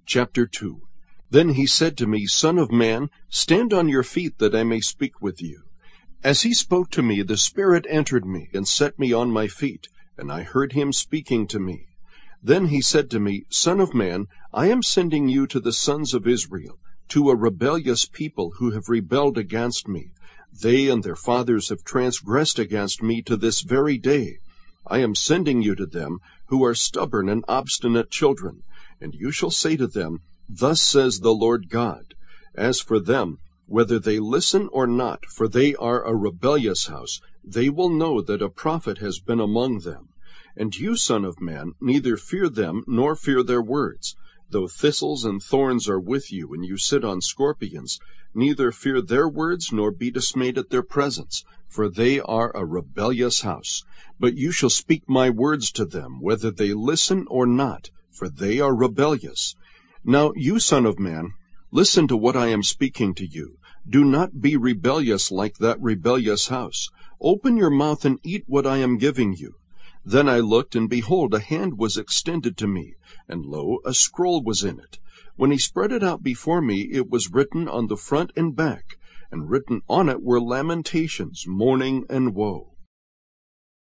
Chapter 2. Then he said to me, Son of man, stand on your feet that I may speak with you. As he spoke to me, the Spirit entered me and set me on my feet, and I heard him speaking to me. Then he said to me, Son of man, I am sending you to the sons of Israel, to a rebellious people who have rebelled against me. They and their fathers have transgressed against me to this very day. I am sending you to them who are stubborn and obstinate children. And you shall say to them, Thus says the Lord God. As for them, whether they listen or not, for they are a rebellious house, they will know that a prophet has been among them. And you, son of man, neither fear them nor fear their words. Though thistles and thorns are with you, and you sit on scorpions, neither fear their words nor be dismayed at their presence, for they are a rebellious house. But you shall speak my words to them, whether they listen or not, for they are rebellious. Now you, son of man, listen to what I am speaking to you. Do not be rebellious like that rebellious house. Open your mouth and eat what I am giving you. Then I looked, and behold, a hand was extended to me, and lo, a scroll was in it. When he spread it out before me, it was written on the front and back, and written on it were lamentations, mourning, and woe.